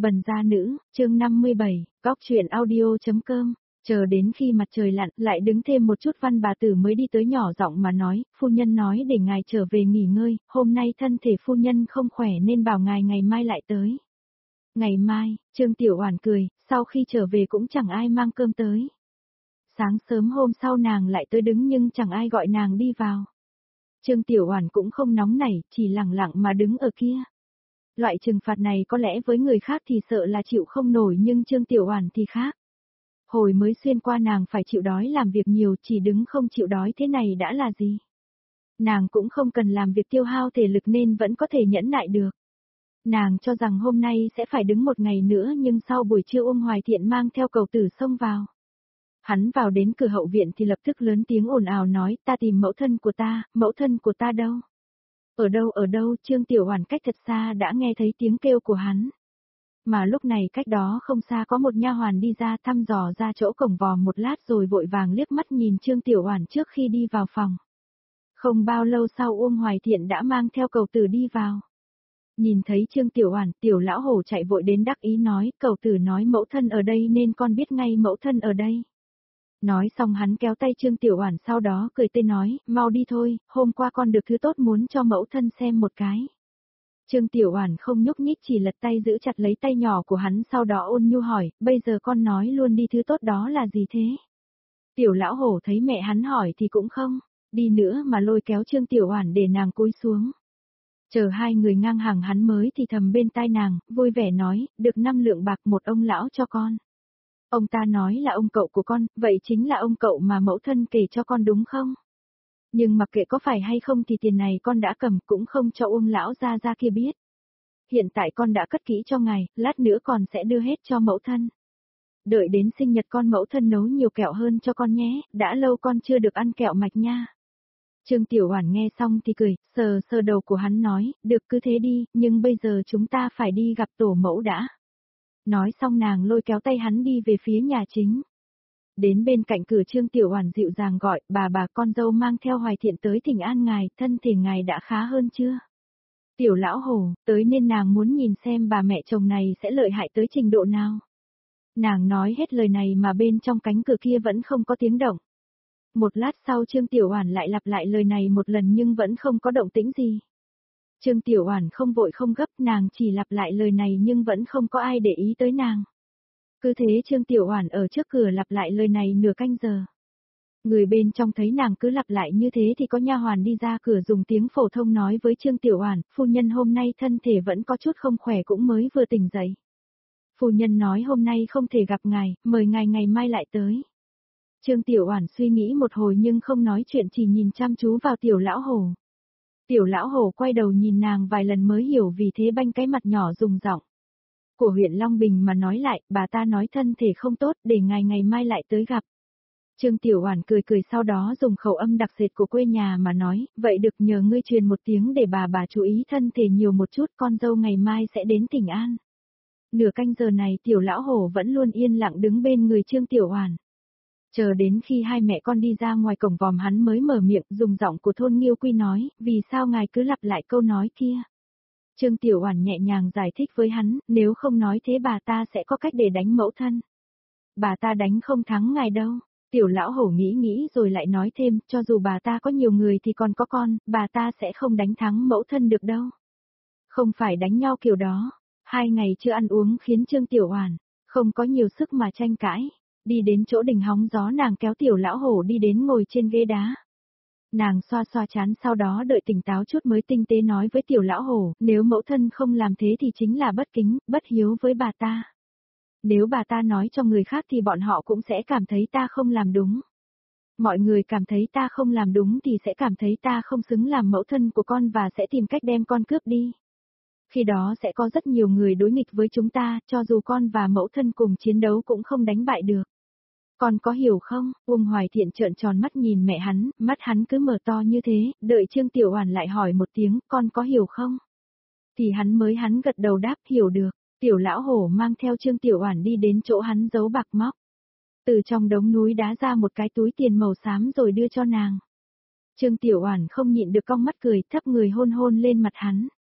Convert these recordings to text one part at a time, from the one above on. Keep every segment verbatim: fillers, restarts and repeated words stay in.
Bần gia nữ, chương năm mươi bảy, góc truyện audio.com. Chờ đến khi mặt trời lặn, lại đứng thêm một chút văn bà tử mới đi tới nhỏ giọng mà nói, phu nhân nói để ngài trở về nghỉ ngơi, hôm nay thân thể phu nhân không khỏe nên bảo ngài ngày mai lại tới. Ngày mai, Trương Tiểu Oản cười, sau khi trở về cũng chẳng ai mang cơm tới. Sáng sớm hôm sau nàng lại tới đứng nhưng chẳng ai gọi nàng đi vào. Trương Tiểu Oản cũng không nóng nảy, chỉ lặng lặng mà đứng ở kia. Loại trừng phạt này có lẽ với người khác thì sợ là chịu không nổi nhưng Trương Tiểu Oản thì khác. Hồi mới xuyên qua nàng phải chịu đói làm việc nhiều, chỉ đứng không chịu đói thế này đã là gì. Nàng cũng không cần làm việc tiêu hao thể lực nên vẫn có thể nhẫn nại được. Nàng cho rằng hôm nay sẽ phải đứng một ngày nữa nhưng sau buổi trưa Uông Hoài Thiện mang theo cầu tử xông vào. Hắn vào đến cửa hậu viện thì lập tức lớn tiếng ồn ào nói, ta tìm mẫu thân của ta, mẫu thân của ta đâu? Ở đâu ở đâu? Trương Tiểu Oản cách thật xa đã nghe thấy tiếng kêu của hắn. Mà lúc này cách đó không xa có một nha hoàn đi ra thăm dò ra chỗ cổng vòm một lát rồi vội vàng liếc mắt nhìn Trương Tiểu Oản trước khi đi vào phòng. Không bao lâu sau Uông Hoài Thiện đã mang theo cầu tử đi vào. Nhìn thấy Trương Tiểu Oản, Tiểu lão hổ chạy vội đến đắc ý nói, cầu tử nói mẫu thân ở đây nên con biết ngay mẫu thân ở đây. Nói xong hắn kéo tay Trương Tiểu Oản sau đó cười tươi nói, mau đi thôi, hôm qua con được thứ tốt muốn cho mẫu thân xem một cái. Trương Tiểu Oản không nhúc nhích chỉ lật tay giữ chặt lấy tay nhỏ của hắn sau đó ôn nhu hỏi, bây giờ con nói luôn đi thứ tốt đó là gì thế? Tiểu lão hổ thấy mẹ hắn hỏi thì cũng không, đi nữa mà lôi kéo Trương Tiểu Oản để nàng cúi xuống. Chờ hai người ngang hàng hắn mới thì thầm bên tai nàng, vui vẻ nói, được năm lượng bạc một ông lão cho con. Ông ta nói là ông cậu của con, vậy chính là ông cậu mà mẫu thân kể cho con đúng không? Nhưng mặc kệ có phải hay không thì tiền này con đã cầm cũng không cho Uông lão gia gia kia biết. Hiện tại con đã cất kỹ cho ngài, lát nữa con sẽ đưa hết cho mẫu thân. Đợi đến sinh nhật con mẫu thân nấu nhiều kẹo hơn cho con nhé, đã lâu con chưa được ăn kẹo mạch nha. Trương Tiểu Oản nghe xong thì cười, sờ sờ đầu của hắn nói, được cứ thế đi, nhưng bây giờ chúng ta phải đi gặp tổ mẫu đã. Nói xong nàng lôi kéo tay hắn đi về phía nhà chính. Đến bên cạnh cửa Trương Tiểu Oản dịu dàng gọi, bà bà con dâu mang theo Hoài Thiện tới thỉnh an ngài, thân thể ngài đã khá hơn chưa? Tiểu lão hổ, tới nên nàng muốn nhìn xem bà mẹ chồng này sẽ lợi hại tới trình độ nào. Nàng nói hết lời này mà bên trong cánh cửa kia vẫn không có tiếng động. Một lát sau Trương Tiểu Oản lại lặp lại lời này một lần nhưng vẫn không có động tĩnh gì. Trương Tiểu Oản không vội không gấp, nàng chỉ lặp lại lời này nhưng vẫn không có ai để ý tới nàng. Cứ thế Trương Tiểu Oản ở trước cửa lặp lại lời này nửa canh giờ. Người bên trong thấy nàng cứ lặp lại như thế thì có nha hoàn đi ra cửa dùng tiếng phổ thông nói với Trương Tiểu Oản, phu nhân hôm nay thân thể vẫn có chút không khỏe cũng mới vừa tỉnh dậy. Phu nhân nói hôm nay không thể gặp ngài, mời ngài ngày mai lại tới. Trương Tiểu Oản suy nghĩ một hồi nhưng không nói chuyện chỉ nhìn chăm chú vào Tiểu lão hổ. Tiểu lão hổ quay đầu nhìn nàng vài lần mới hiểu vì thế banh cái mặt nhỏ dùng giọng của huyện Long Bình mà nói lại, bà ta nói thân thể không tốt để ngài ngày mai lại tới gặp. Trương Tiểu Oản cười cười sau đó dùng khẩu âm đặc sệt của quê nhà mà nói, vậy được nhờ ngươi truyền một tiếng để bà bà chú ý thân thể nhiều một chút, con dâu ngày mai sẽ đến Thỉnh An. Nửa canh giờ này Tiểu lão hổ vẫn luôn yên lặng đứng bên người Trương Tiểu Oản. Chờ đến khi hai mẹ con đi ra ngoài cổng vòm hắn mới mở miệng dùng giọng của thôn Nghiêu Quy nói, vì sao ngài cứ lặp lại câu nói kia. Trương Tiểu Oản nhẹ nhàng giải thích với hắn, nếu không nói thế bà ta sẽ có cách để đánh mẫu thân. Bà ta đánh không thắng ngài đâu. Tiểu lão hổ nghĩ nghĩ rồi lại nói thêm, cho dù bà ta có nhiều người thì còn có con, bà ta sẽ không đánh thắng mẫu thân được đâu. Không phải đánh nhau kiểu đó. Hai ngày chưa ăn uống khiến Trương Tiểu Oản không có nhiều sức mà tranh cãi. Đi đến chỗ đình hóng gió nàng kéo Tiểu lão hổ đi đến ngồi trên ghế đá. Nàng xoa xoa trán sau đó đợi tỉnh táo chút mới tinh tế nói với Tiểu lão hổ, nếu mẫu thân không làm thế thì chính là bất kính, bất hiếu với bà ta. Nếu bà ta nói cho người khác thì bọn họ cũng sẽ cảm thấy ta không làm đúng. Mọi người cảm thấy ta không làm đúng thì sẽ cảm thấy ta không xứng làm mẫu thân của con và sẽ tìm cách đem con cướp đi. Khi đó sẽ có rất nhiều người đối nghịch với chúng ta, cho dù con và mẫu thân cùng chiến đấu cũng không đánh bại được. Con có hiểu không? Uông Hoài Thiện trợn tròn mắt nhìn mẹ hắn, mắt hắn cứ mở to như thế, đợi Trương Tiểu Oản lại hỏi một tiếng, con có hiểu không? Thì hắn mới hắn gật đầu đáp hiểu được. Tiểu lão hổ mang theo Trương Tiểu Oản đi đến chỗ hắn giấu bạc móc. Từ trong đống núi đá ra một cái túi tiền màu xám rồi đưa cho nàng. Trương Tiểu Oản không nhịn được cong mắt cười, thấp người hôn hôn lên mặt hắn.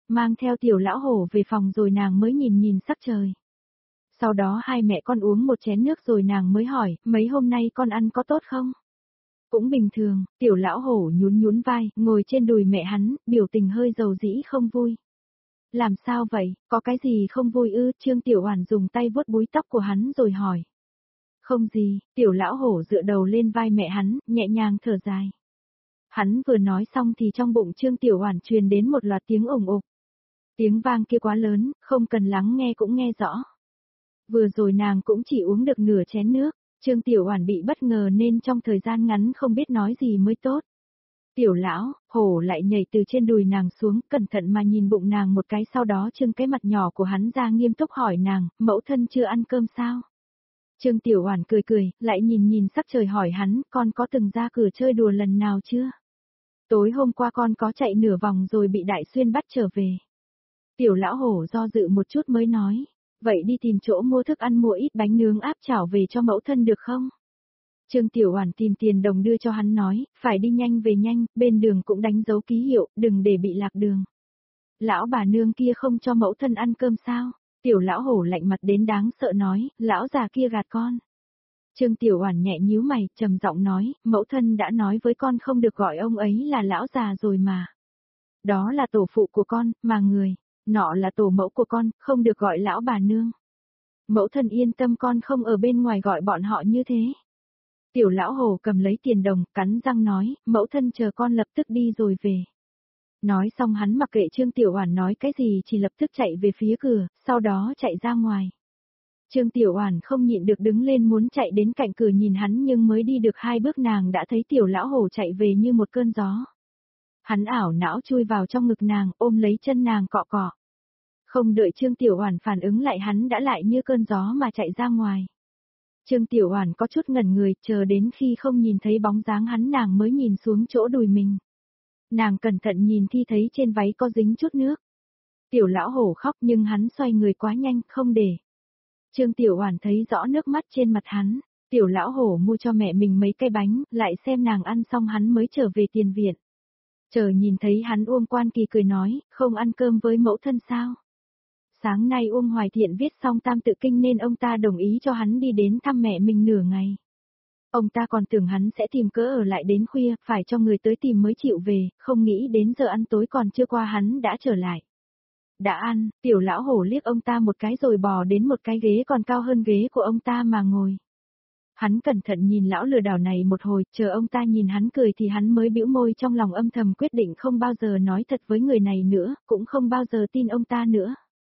mang theo tiểu lão hổ về phòng rồi nàng mới nhìn nhìn sắc trời. Sau đó hai mẹ con uống một chén nước rồi nàng mới hỏi, mấy hôm nay con ăn có tốt không? Cũng bình thường, tiểu lão hổ nhún nhún vai, ngồi trên đùi mẹ hắn, biểu tình hơi dầu dĩ không vui. Làm sao vậy, có cái gì không vui ư? Trương Tiểu Oản dùng tay vuốt búi tóc của hắn rồi hỏi. Không gì, tiểu lão hổ dựa đầu lên vai mẹ hắn, nhẹ nhàng thở dài. Hắn vừa nói xong thì trong bụng Trương Tiểu Oản truyền đến một loạt tiếng ủng ục. Tiếng vang kia quá lớn, không cần lắng nghe cũng nghe rõ. Vừa rồi nàng cũng chỉ uống được nửa chén nước, Trương Tiểu Oản bị bất ngờ nên trong thời gian ngắn không biết nói gì mới tốt. Tiểu lão, hổ lại nhảy từ trên đùi nàng xuống, cẩn thận mà nhìn bụng nàng một cái, sau đó trưng cái mặt nhỏ của hắn ra nghiêm túc hỏi nàng, mẫu thân chưa ăn cơm sao? Trương Tiểu Oản cười cười, lại nhìn nhìn sắc trời hỏi hắn, con có từng ra cửa chơi đùa lần nào chưa? Tối hôm qua con có chạy nửa vòng rồi bị Đại Xuyên bắt trở về. Tiểu lão hổ do dự một chút mới nói, vậy đi tìm chỗ mua thức ăn, mua ít bánh nướng áp chảo về cho mẫu thân được không? Trương Tiểu Oản tìm tiền đồng đưa cho hắn nói, phải đi nhanh về nhanh, bên đường cũng đánh dấu ký hiệu, đừng để bị lạc đường. Lão bà nương kia không cho mẫu thân ăn cơm sao? Tiểu lão hổ lạnh mặt đến đáng sợ nói, lão già kia gạt con. Trương Tiểu Oản nhẹ nhíu mày, trầm giọng nói, mẫu thân đã nói với con không được gọi ông ấy là lão già rồi mà. Đó là tổ phụ của con, mà người, nọ là tổ mẫu của con, không được gọi lão bà nương. Mẫu thân yên tâm, con không ở bên ngoài gọi bọn họ như thế. Tiểu lão hổ cầm lấy tiền đồng, cắn răng nói, mẫu thân chờ con lập tức đi rồi về. Nói xong hắn mặc kệ Trương Tiểu Oản nói cái gì, chỉ lập tức chạy về phía cửa, sau đó chạy ra ngoài. Trương Tiểu Oản không nhịn được đứng lên muốn chạy đến cạnh cửa nhìn hắn, nhưng mới đi được hai bước nàng đã thấy tiểu lão hổ chạy về như một cơn gió. Hắn ảo não chui vào trong ngực nàng, ôm lấy chân nàng cọ cọ. Không đợi Trương Tiểu Oản phản ứng lại, hắn đã lại như cơn gió mà chạy ra ngoài. Trương Tiểu Oản có chút ngẩn người, chờ đến khi không nhìn thấy bóng dáng hắn nàng mới nhìn xuống chỗ đùi mình. Nàng cẩn thận nhìn thì thấy trên váy có dính chút nước. Tiểu lão hổ khóc nhưng hắn xoay người quá nhanh, không để. Trương Tiểu Oản thấy rõ nước mắt trên mặt hắn. Tiểu lão hổ mua cho mẹ mình mấy cái bánh, lại xem nàng ăn xong hắn mới trở về tiền viện. Chờ nhìn thấy hắn, Uông Quan Kỳ cười nói, không ăn cơm với mẫu thân sao? Sáng nay Uông Hoài Thiện viết xong Tam Tự Kinh nên ông ta đồng ý cho hắn đi đến thăm mẹ mình nửa ngày. Ông ta còn tưởng hắn sẽ tìm cớ ở lại đến khuya, phải cho người tới tìm mới chịu về, không nghĩ đến giờ ăn tối còn chưa qua hắn đã trở lại. Đã ăn, tiểu lão hổ liếc ông ta một cái rồi bò đến một cái ghế còn cao hơn ghế của ông ta mà ngồi. Hắn cẩn thận nhìn lão lừa đảo này một hồi, chờ ông ta nhìn hắn cười thì hắn mới bĩu môi, trong lòng âm thầm quyết định không bao giờ nói thật với người này nữa, cũng không bao giờ tin ông ta nữa.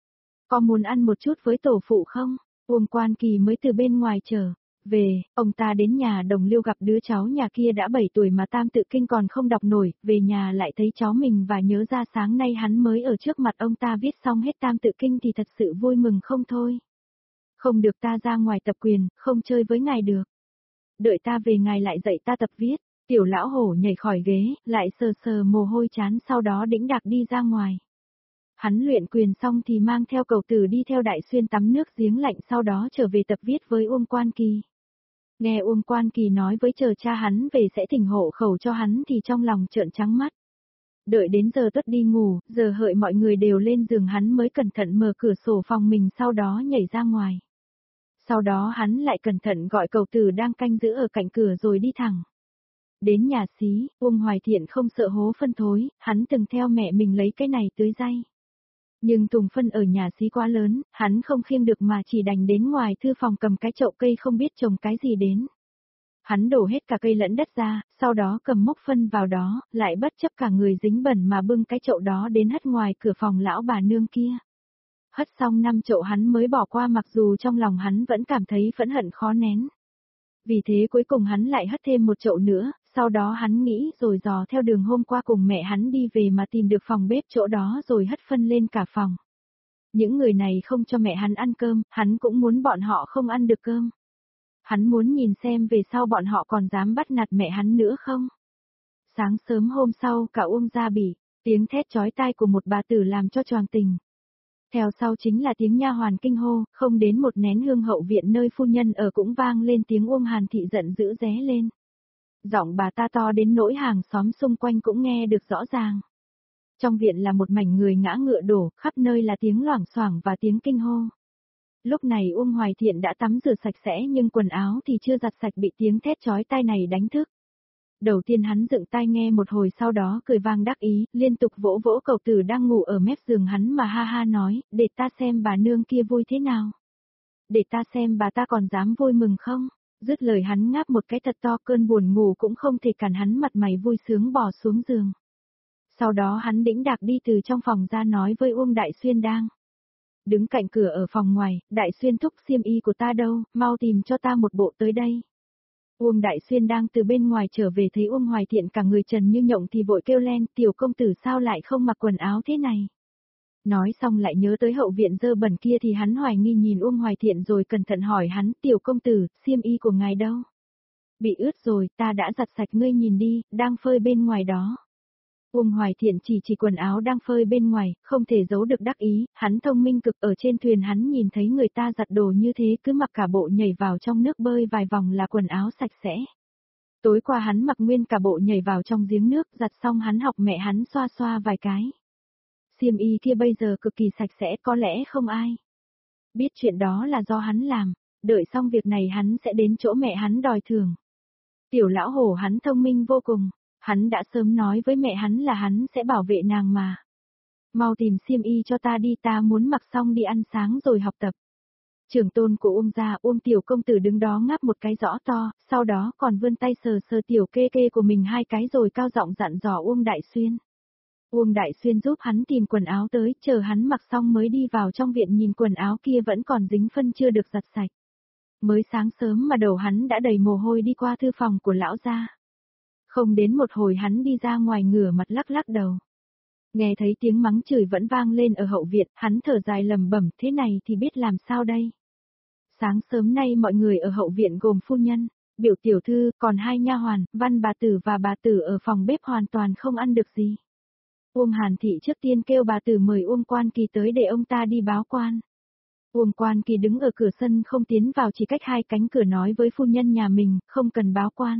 Có muốn ăn một chút với tổ phụ không? Uông Quan Kỳ mới từ bên ngoài trở về, ông ta đến nhà Đồng Liêu gặp đứa cháu nhà kia đã bảy tuổi mà Tam Tự Kinh còn không đọc nổi, về nhà lại thấy cháu mình và nhớ ra sáng nay hắn mới ở trước mặt ông ta viết xong hết Tam Tự Kinh thì thật sự vui mừng không thôi. Không được, ta ra ngoài tập quyền, không chơi với ngài được. Đợi ta về ngài lại dạy ta tập viết. Tiểu lão hổ nhảy khỏi ghế, lại sờ sờ mồ hôi chán, sau đó đĩnh đạc đi ra ngoài. Hắn luyện quyền xong thì mang theo cậu tử đi theo Đại Xuyên tắm nước giếng lạnh, sau đó trở về tập viết với Uông Quan Kỳ. Nghe Uông Quan Kỳ nói với chờ cha hắn về sẽ thỉnh hộ khẩu cho hắn thì trong lòng trợn trắng mắt. Đợi đến giờ tuất đi ngủ, giờ hợi mọi người đều lên giường hắn mới cẩn thận mở cửa sổ phòng mình, sau đó nhảy ra ngoài. Sau đó hắn lại cẩn thận gọi cậu tử đang canh giữ ở cạnh cửa rồi đi thẳng. Đến nhà xí, Uông Hoài Thiện không sợ hố phân thối, hắn từng theo mẹ mình lấy cái này tưới dây. Nhưng thùng phân ở nhà xí quá lớn, hắn không khiêng được mà chỉ đành đến ngoài thư phòng cầm cái chậu cây không biết trồng cái gì đến. Hắn đổ hết cả cây lẫn đất ra, sau đó cầm mốc phân vào đó, lại bất chấp cả người dính bẩn mà bưng cái chậu đó đến hất ngoài cửa phòng lão bà nương kia. Hất xong năm chậu hắn mới bỏ qua, mặc dù trong lòng hắn vẫn cảm thấy phẫn hận khó nén. Vì thế cuối cùng hắn lại hất thêm một chậu nữa, sau đó hắn nghĩ rồi dò theo đường hôm qua cùng mẹ hắn đi về mà tìm được phòng bếp chỗ đó rồi hất phân lên cả phòng. Những người này không cho mẹ hắn ăn cơm, hắn cũng muốn bọn họ không ăn được cơm. Hắn muốn nhìn xem về sau bọn họ còn dám bắt nạt mẹ hắn nữa không. Sáng sớm hôm sau cả Uông gia bỉ, tiếng thét chói tai của một bà tử làm cho choàng tình. Theo sau chính là tiếng nha hoàn kinh hô, không đến một nén hương hậu viện nơi phu nhân ở cũng vang lên tiếng Uông Hàn Thị giận dữ ré lên. Giọng bà ta to đến nỗi hàng xóm xung quanh cũng nghe được rõ ràng. Trong viện là một mảnh người ngã ngựa đổ, khắp nơi là tiếng loảng xoảng và tiếng kinh hô. Lúc này Uông Hoài Thiện đã tắm rửa sạch sẽ nhưng quần áo thì chưa giặt sạch bị tiếng thét chói tai này đánh thức. Đầu tiên hắn dựng tai nghe một hồi sau đó cười vang đắc ý, liên tục vỗ vỗ cậu tử đang ngủ ở mép giường hắn mà ha ha nói, để ta xem bà nương kia vui thế nào. Để ta xem bà ta còn dám vui mừng không. Dứt lời hắn ngáp một cái thật to, cơn buồn ngủ cũng không thể cản hắn, mặt mày vui sướng bò xuống giường. Sau đó hắn đĩnh đạc đi từ trong phòng ra nói với Uông Đại Xuyên đang đứng cạnh cửa ở phòng ngoài, Đại Xuyên thúc xiêm y của ta đâu, mau tìm cho ta một bộ tới đây. Uông Đại Xuyên đang từ bên ngoài trở về thấy Uông Hoài Thiện cả người trần như nhộng thì vội kêu lên, tiểu công tử sao lại không mặc quần áo thế này. Nói xong lại nhớ tới hậu viện dơ bẩn kia thì hắn hoài nghi nhìn Uông Hoài Thiện rồi cẩn thận hỏi hắn, tiểu công tử, xiêm y của ngài đâu? Bị ướt rồi, ta đã giặt sạch ngươi nhìn đi, đang phơi bên ngoài đó. Uông Hoài Thiện chỉ chỉ quần áo đang phơi bên ngoài, không thể giấu được đắc ý, hắn thông minh cực, ở trên thuyền hắn nhìn thấy người ta giặt đồ như thế cứ mặc cả bộ nhảy vào trong nước bơi vài vòng là quần áo sạch sẽ. Tối qua hắn mặc nguyên cả bộ nhảy vào trong giếng nước, giặt xong hắn học mẹ hắn xoa xoa vài cái. Xiêm y kia bây giờ cực kỳ sạch sẽ, có lẽ không ai biết chuyện đó là do hắn làm, đợi xong việc này hắn sẽ đến chỗ mẹ hắn đòi thưởng. Tiểu lão hổ hắn thông minh vô cùng. Hắn đã sớm nói với mẹ hắn là hắn sẽ bảo vệ nàng mà. Mau tìm xiêm y cho ta đi, ta muốn mặc xong đi ăn sáng rồi học tập. Trưởng tôn của Uông gia, Uông tiểu công tử đứng đó ngáp một cái rõ to, sau đó còn vươn tay sờ sờ tiểu kê kê của mình hai cái rồi cao giọng dặn dò Uông Đại Xuyên. Uông Đại Xuyên giúp hắn tìm quần áo tới, chờ hắn mặc xong mới đi vào trong viện nhìn quần áo kia vẫn còn dính phân chưa được giặt sạch. Mới sáng sớm mà đầu hắn đã đầy mồ hôi đi qua thư phòng của lão gia. Không đến một hồi hắn đi ra ngoài ngửa mặt lắc lắc đầu. Nghe thấy tiếng mắng chửi vẫn vang lên ở hậu viện, hắn thở dài lầm bẩm, thế này thì biết làm sao đây. Sáng sớm nay mọi người ở hậu viện gồm phu nhân, biểu tiểu thư, còn hai nha hoàn, văn bà tử và bà tử ở phòng bếp hoàn toàn không ăn được gì. Uông Hàn Thị trước tiên kêu bà tử mời Uông Quan Kỳ tới để ông ta đi báo quan. Uông Quan Kỳ đứng ở cửa sân không tiến vào, chỉ cách hai cánh cửa nói với phu nhân nhà mình, không cần báo quan.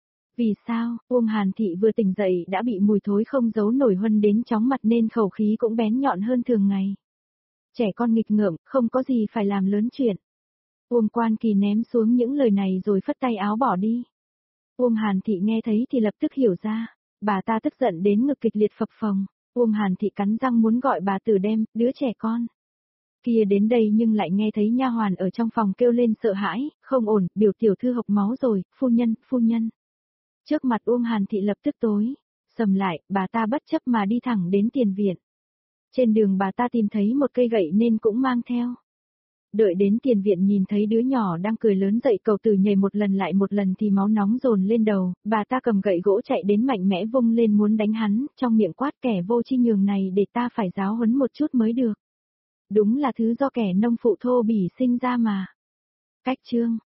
Vì sao, Uông Hàn Thị vừa tỉnh dậy đã bị mùi thối không giấu nổi huân đến chóng mặt nên khẩu khí cũng bén nhọn hơn thường ngày. Trẻ con nghịch ngợm, không có gì phải làm lớn chuyện. Uông Quan Kỳ ném xuống những lời này rồi phất tay áo bỏ đi. Uông Hàn Thị nghe thấy thì lập tức hiểu ra, bà ta tức giận đến ngực kịch liệt phập phồng. Uông Hàn Thị cắn răng muốn gọi bà tử đem, đứa trẻ con kia đến đây nhưng lại nghe thấy nha hoàn ở trong phòng kêu lên sợ hãi, không ổn, biểu tiểu thư hộc máu rồi, phu nhân, phu nhân. Trước mặt Uông Hàn Thị lập tức tối sầm lại, bà ta bất chấp mà đi thẳng đến tiền viện. Trên đường bà ta tìm thấy một cây gậy nên cũng mang theo. Đợi đến tiền viện nhìn thấy đứa nhỏ đang cười lớn dậy cầu từ nhảy một lần lại một lần thì máu nóng dồn lên đầu, bà ta cầm gậy gỗ chạy đến mạnh mẽ vung lên muốn đánh hắn, trong miệng quát kẻ vô chi nhường này để ta phải giáo huấn một chút mới được. Đúng là thứ do kẻ nông phụ thô bỉ sinh ra mà. Cách chương